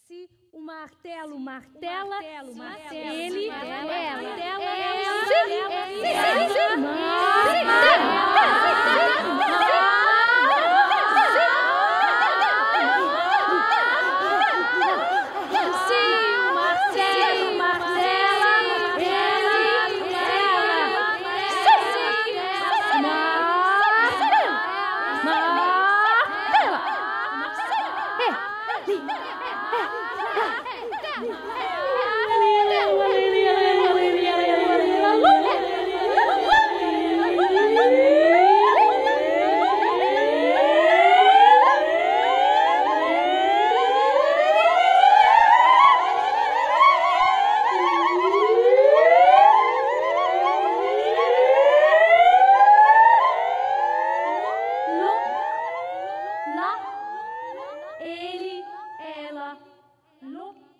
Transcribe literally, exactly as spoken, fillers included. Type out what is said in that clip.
Se o martelo martela, martelo, martelo, ele, martelo, ela, martelo, ela, sim, sim, sim, ele, ela, lo.